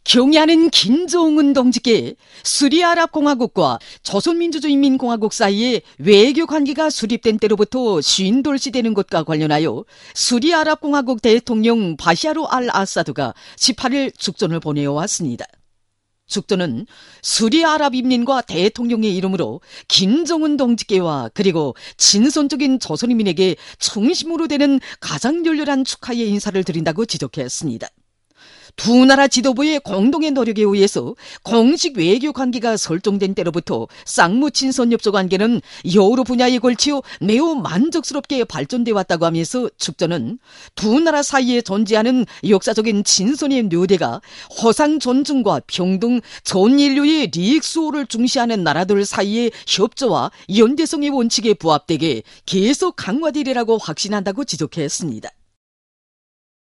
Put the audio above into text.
경의하는 김정은 동지께 수리아랍공화국과 조선민주주의인민공화국 사이에 외교 관계가 수립된 때로부터 50돌시 되는 것과 관련하여 수리아랍공화국 대통령 바샤르 알 아사드가 18일 축전을 보내어왔습니다. 축전은 수리아랍인민과 대통령의 이름으로 김정은 동지께와 그리고 진선적인 조선인민에게 중심으로 되는 가장 열렬한 축하의 인사를 드린다고 지적했습니다. 두 나라 지도부의 공동의 노력에 의해서 공식 외교 관계가 설정된 때로부터 쌍무 친선협조 관계는 여러 분야에 걸쳐 매우 만족스럽게 발전돼 왔다고 하면서 축전은 두 나라 사이에 존재하는 역사적인 친선의 묘대가 허상 존중과 평등, 전 인류의利益 수호를 중시하는 나라들 사이의 협조와 연대성의 원칙에 부합되게 계속 강화되리라고 확신한다고 지적했습니다.